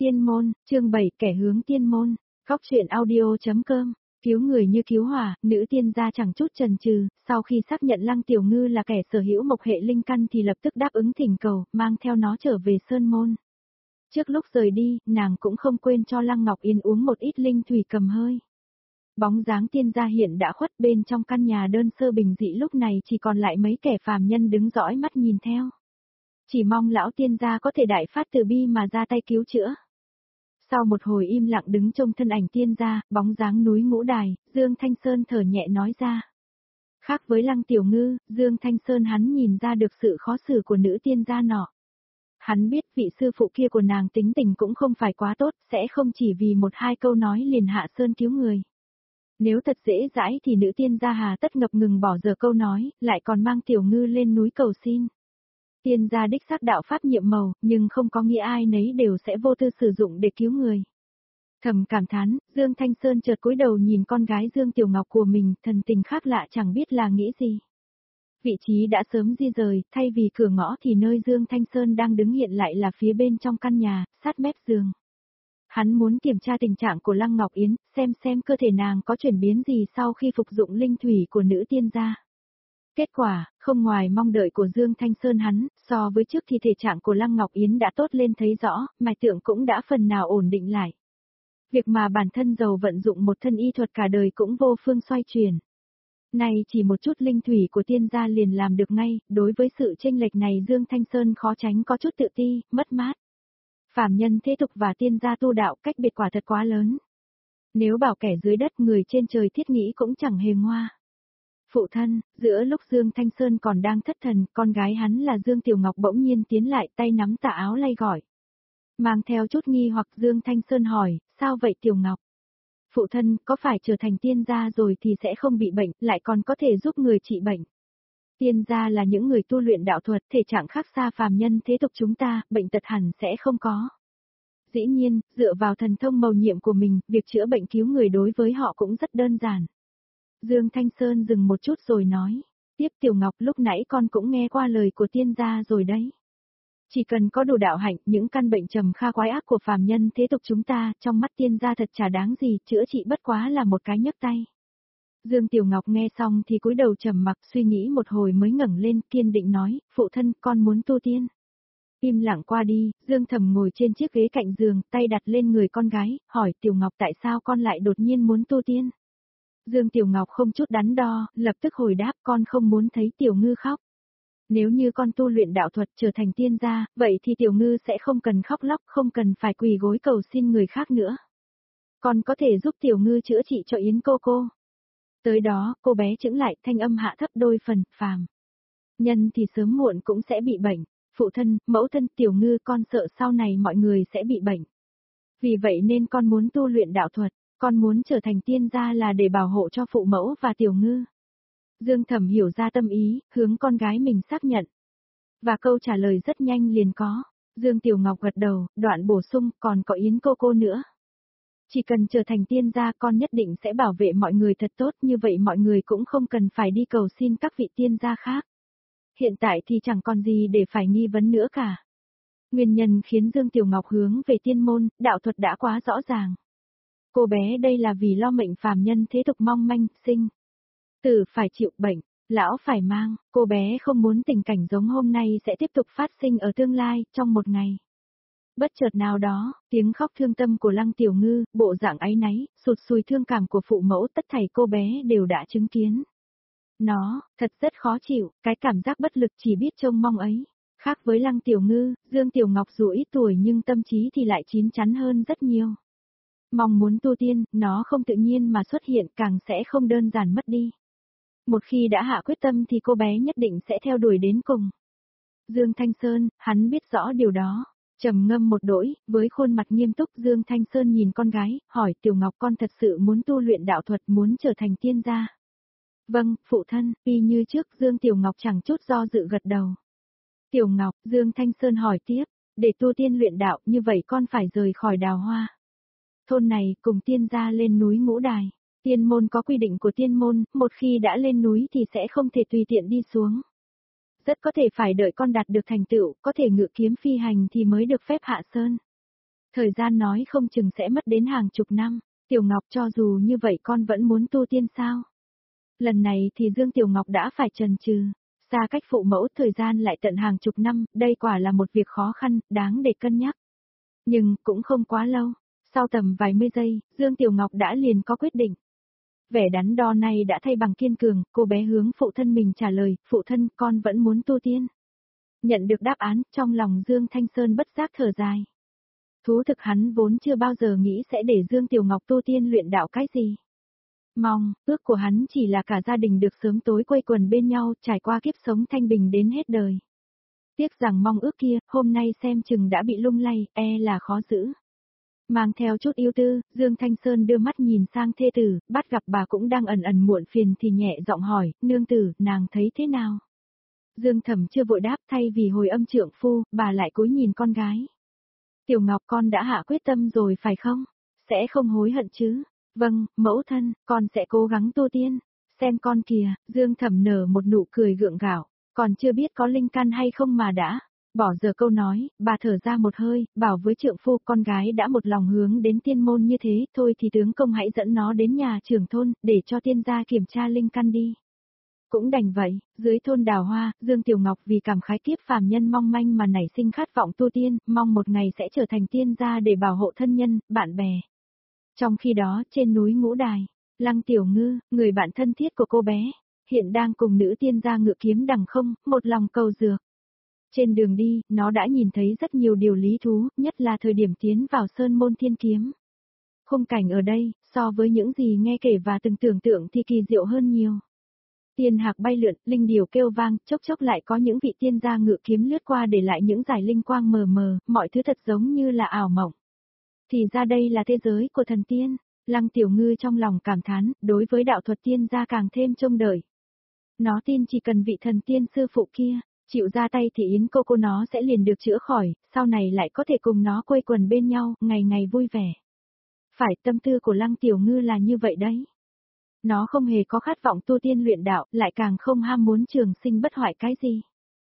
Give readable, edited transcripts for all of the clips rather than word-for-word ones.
Tiên môn, chương 7, kẻ hướng tiên môn. Khóc truyện audio.com. Cứu người như cứu hỏa, nữ tiên gia chẳng chút chần chừ, sau khi xác nhận Lăng Tiểu Ngư là kẻ sở hữu mộc hệ linh căn thì lập tức đáp ứng thỉnh cầu, mang theo nó trở về sơn môn. Trước lúc rời đi, nàng cũng không quên cho Lăng Ngọc Yên uống một ít linh thủy cầm hơi. Bóng dáng tiên gia hiện đã khuất, bên trong căn nhà đơn sơ bình dị lúc này chỉ còn lại mấy kẻ phàm nhân đứng dõi mắt nhìn theo. Chỉ mong lão tiên gia có thể đại phát từ bi mà ra tay cứu chữa. Sau một hồi im lặng đứng trông thân ảnh tiên gia, bóng dáng núi Ngũ Đài, Dương Thanh Sơn thở nhẹ nói ra. Khác với Lăng Tiểu Ngư, Dương Thanh Sơn hắn nhìn ra được sự khó xử của nữ tiên gia nọ. Hắn biết vị sư phụ kia của nàng tính tình cũng không phải quá tốt, sẽ không chỉ vì một hai câu nói liền hạ sơn cứu người. Nếu thật dễ dãi thì nữ tiên gia hà tất ngập ngừng bỏ dở câu nói, lại còn mang Tiểu Ngư lên núi cầu xin. Tiên gia đích xác đạo pháp nhiệm màu, nhưng không có nghĩa ai nấy đều sẽ vô tư sử dụng để cứu người. Thầm cảm thán, Dương Thanh Sơn chợt cúi đầu nhìn con gái Dương Tiểu Ngọc của mình, thần tình khác lạ chẳng biết là nghĩ gì. Vị trí đã sớm di rời, thay vì cửa ngõ thì nơi Dương Thanh Sơn đang đứng hiện lại là phía bên trong căn nhà, sát mép giường. Hắn muốn kiểm tra tình trạng của Lăng Ngọc Yến, xem cơ thể nàng có chuyển biến gì sau khi phục dụng linh thủy của nữ tiên gia. Kết quả, không ngoài mong đợi của Dương Thanh Sơn hắn, so với trước thì thể trạng của Lăng Ngọc Yến đã tốt lên thấy rõ, mạch tượng cũng đã phần nào ổn định lại. Việc mà bản thân giàu vận dụng một thân y thuật cả đời cũng vô phương xoay chuyển. Này chỉ một chút linh thủy của tiên gia liền làm được ngay, đối với sự chênh lệch này Dương Thanh Sơn khó tránh có chút tự ti, mất mát. Phàm nhân thế tục và tiên gia tu đạo cách biệt quả thật quá lớn. Nếu bảo kẻ dưới đất người trên trời thiết nghĩ cũng chẳng hề ngoa. Phụ thân, giữa lúc Dương Thanh Sơn còn đang thất thần, con gái hắn là Dương Tiểu Ngọc bỗng nhiên tiến lại tay nắm tà áo lay gọi. Mang theo chút nghi hoặc Dương Thanh Sơn hỏi, sao vậy Tiểu Ngọc? Phụ thân, có phải trở thành tiên gia rồi thì sẽ không bị bệnh, lại còn có thể giúp người trị bệnh. Tiên gia là những người tu luyện đạo thuật, thể trạng khác xa phàm nhân thế tục chúng ta, bệnh tật hẳn sẽ không có. Dĩ nhiên, dựa vào thần thông mầu nhiệm của mình, việc chữa bệnh cứu người đối với họ cũng rất đơn giản. Dương Thanh Sơn dừng một chút rồi nói, tiếp Tiểu Ngọc lúc nãy con cũng nghe qua lời của tiên gia rồi đấy. Chỉ cần có đủ đạo hạnh, những căn bệnh trầm kha quái ác của phàm nhân thế tục chúng ta, trong mắt tiên gia thật chả đáng gì, chữa trị bất quá là một cái nhấc tay. Dương Tiểu Ngọc nghe xong thì cúi đầu trầm mặc suy nghĩ một hồi mới ngẩng lên kiên định nói, phụ thân con muốn tu tiên. Im lặng qua đi, Dương Thầm ngồi trên chiếc ghế cạnh giường, tay đặt lên người con gái, hỏi Tiểu Ngọc tại sao con lại đột nhiên muốn tu tiên. Dương Tiểu Ngọc không chút đắn đo, lập tức hồi đáp con không muốn thấy Tiểu Ngư khóc. Nếu như con tu luyện đạo thuật trở thành tiên gia, vậy thì Tiểu Ngư sẽ không cần khóc lóc, không cần phải quỳ gối cầu xin người khác nữa. Con có thể giúp Tiểu Ngư chữa trị cho Yến cô. Tới đó, cô bé chững lại, thanh âm hạ thấp đôi phần, phàm. Nhân thì sớm muộn cũng sẽ bị bệnh. Phụ thân, mẫu thân Tiểu Ngư con sợ sau này mọi người sẽ bị bệnh. Vì vậy nên con muốn tu luyện đạo thuật, con muốn trở thành tiên gia là để bảo hộ cho phụ mẫu và Tiểu Ngư. Dương Thẩm hiểu ra tâm ý, hướng con gái mình xác nhận. Và câu trả lời rất nhanh liền có. Dương Tiểu Ngọc gật đầu, đoạn bổ sung, còn có Yến cô nữa. Chỉ cần trở thành tiên gia con nhất định sẽ bảo vệ mọi người thật tốt, như vậy mọi người cũng không cần phải đi cầu xin các vị tiên gia khác. Hiện tại thì chẳng còn gì để phải nghi vấn nữa cả. Nguyên nhân khiến Dương Tiểu Ngọc hướng về tiên môn, đạo thuật đã quá rõ ràng. Cô bé đây là vì lo mệnh phàm nhân thế tục mong manh, sinh. Tử phải chịu bệnh, lão phải mang, cô bé không muốn tình cảnh giống hôm nay sẽ tiếp tục phát sinh ở tương lai, trong một ngày. Bất chợt nào đó, tiếng khóc thương tâm của Lăng Tiểu Ngư, bộ dạng áy náy, sụt sùi thương cảm của phụ mẫu tất thảy cô bé đều đã chứng kiến. Nó, thật rất khó chịu, cái cảm giác bất lực chỉ biết trông mong ấy. Khác với Lăng Tiểu Ngư, Dương Tiểu Ngọc dù ít tuổi nhưng tâm trí thì lại chín chắn hơn rất nhiều. Mong muốn tu tiên, nó không tự nhiên mà xuất hiện càng sẽ không đơn giản mất đi. Một khi đã hạ quyết tâm thì cô bé nhất định sẽ theo đuổi đến cùng. Dương Thanh Sơn, hắn biết rõ điều đó. Trầm ngâm một đỗi, với khuôn mặt nghiêm túc Dương Thanh Sơn nhìn con gái, hỏi Tiểu Ngọc con thật sự muốn tu luyện đạo thuật, muốn trở thành tiên gia. Vâng, phụ thân, y như trước Dương Tiểu Ngọc chẳng chút do dự gật đầu. Tiểu Ngọc, Dương Thanh Sơn hỏi tiếp, để tu tiên luyện đạo như vậy con phải rời khỏi Đào Hoa thôn này cùng tiên gia lên núi Ngũ Đài. Tiên môn có quy định của tiên môn, một khi đã lên núi thì sẽ không thể tùy tiện đi xuống. Rất có thể phải đợi con đạt được thành tựu, có thể ngự kiếm phi hành thì mới được phép hạ sơn. Thời gian nói không chừng sẽ mất đến hàng chục năm. Tiểu Ngọc cho dù như vậy con vẫn muốn tu tiên sao? Lần này thì Dương Tiểu Ngọc đã phải chần chừ. Xa cách phụ mẫu thời gian lại tận hàng chục năm, đây quả là một việc khó khăn, đáng để cân nhắc. Nhưng, cũng không quá lâu. Sau tầm vài mươi giây, Dương Tiểu Ngọc đã liền có quyết định. Vẻ đắn đo này đã thay bằng kiên cường, cô bé hướng phụ thân mình trả lời, phụ thân con vẫn muốn tu tiên. Nhận được đáp án, trong lòng Dương Thanh Sơn bất giác thở dài. Thú thực hắn vốn chưa bao giờ nghĩ sẽ để Dương Tiểu Ngọc tu tiên luyện đạo cái gì. Mong, ước của hắn chỉ là cả gia đình được sớm tối quây quần bên nhau, trải qua kiếp sống thanh bình đến hết đời. Tiếc rằng mong ước kia, hôm nay xem chừng đã bị lung lay, là khó giữ. Mang theo chút yêu tư, Dương Thanh Sơn đưa mắt nhìn sang thê tử, bắt gặp bà cũng đang ẩn ẩn muộn phiền thì nhẹ giọng hỏi, nương tử, nàng thấy thế nào? Dương Thẩm chưa vội đáp, thay vì hồi âm trượng phu, bà lại cúi nhìn con gái. Tiểu Ngọc con đã hạ quyết tâm rồi phải không? Sẽ không hối hận chứ? Vâng, mẫu thân, con sẽ cố gắng tu tiên. Xem con kìa, Dương Thẩm nở một nụ cười gượng gạo, còn chưa biết có linh căn hay không mà đã. Bỏ giờ câu nói, bà thở ra một hơi, bảo với trượng phu con gái đã một lòng hướng đến tiên môn như thế, thôi thì tướng công hãy dẫn nó đến nhà trưởng thôn, để cho tiên gia kiểm tra linh căn đi. Cũng đành vậy, dưới thôn Đào Hoa, Dương Tiểu Ngọc vì cảm khái kiếp phàm nhân mong manh mà nảy sinh khát vọng tu tiên, mong một ngày sẽ trở thành tiên gia để bảo hộ thân nhân, bạn bè. Trong khi đó, trên núi Ngũ Đài, Lăng Tiểu Ngư, người bạn thân thiết của cô bé, hiện đang cùng nữ tiên gia ngự kiếm đằng không, một lòng cầu dược. Trên đường đi, nó đã nhìn thấy rất nhiều điều lý thú, nhất là thời điểm tiến vào Sơn Môn Thiên Kiếm. Khung cảnh ở đây, so với những gì nghe kể và từng tưởng tượng thì kỳ diệu hơn nhiều. Tiên hạc bay lượn, linh điểu kêu vang, chốc chốc lại có những vị tiên gia ngự kiếm lướt qua để lại những dải linh quang mờ mờ, mọi thứ thật giống như là ảo mộng. Thì ra đây là thế giới của thần tiên, Lăng Tiểu Ngư trong lòng cảm thán, đối với đạo thuật tiên gia càng thêm trông đợi. Nó tin chỉ cần vị thần tiên sư phụ kia chịu ra tay thì yến cô nó sẽ liền được chữa khỏi, sau này lại có thể cùng nó quây quần bên nhau, ngày ngày vui vẻ. Phải, tâm tư của Lăng Tiểu Ngư là như vậy đấy. Nó không hề có khát vọng tu tiên luyện đạo, lại càng không ham muốn trường sinh bất hoại cái gì.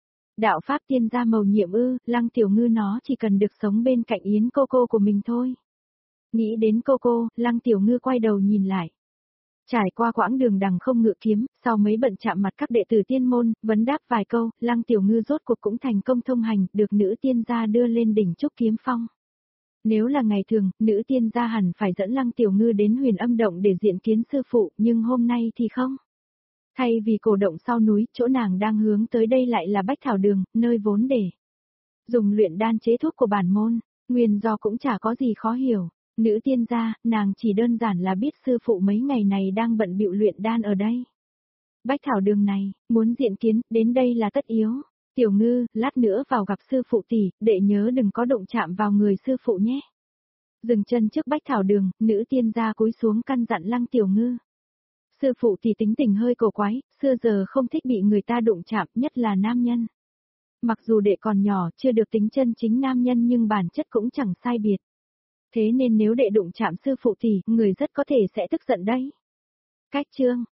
Đạo pháp tiên gia mầu nhiệm Lăng Tiểu Ngư nó chỉ cần được sống bên cạnh yến cô của mình thôi. Nghĩ đến cô, Lăng Tiểu Ngư quay đầu nhìn lại. Trải qua quãng đường đằng không ngự kiếm, sau mấy bận chạm mặt các đệ tử tiên môn, vấn đáp vài câu, Lăng Tiểu Ngư rốt cuộc cũng thành công thông hành, được nữ tiên gia đưa lên đỉnh Trúc Kiếm Phong. Nếu là ngày thường, nữ tiên gia hẳn phải dẫn Lăng Tiểu Ngư đến Huyền Âm Động để diện kiến sư phụ, nhưng hôm nay thì không. Thay vì cổ động sau núi, chỗ nàng đang hướng tới đây lại là Bách Thảo Đường, nơi vốn để dùng luyện đan chế thuốc của bản môn, nguyên do cũng chả có gì khó hiểu. Nữ tiên gia, nàng chỉ đơn giản là biết sư phụ mấy ngày này đang bận bịu luyện đan ở đây. Bách Thảo Đường này, muốn diện kiến, đến đây là tất yếu. Tiểu Ngư, lát nữa vào gặp sư phụ tỷ, đệ nhớ đừng có động chạm vào người sư phụ nhé. Dừng chân trước Bách Thảo Đường, nữ tiên gia cúi xuống căn dặn Lăng Tiểu Ngư. Sư phụ tỷ tính tình hơi cổ quái, xưa giờ không thích bị người ta đụng chạm, nhất là nam nhân. Mặc dù đệ còn nhỏ, chưa được tính chân chính nam nhân nhưng bản chất cũng chẳng sai biệt. Thế nên nếu đệ đụng chạm sư phụ tỷ, người rất có thể sẽ tức giận đấy. Cách chương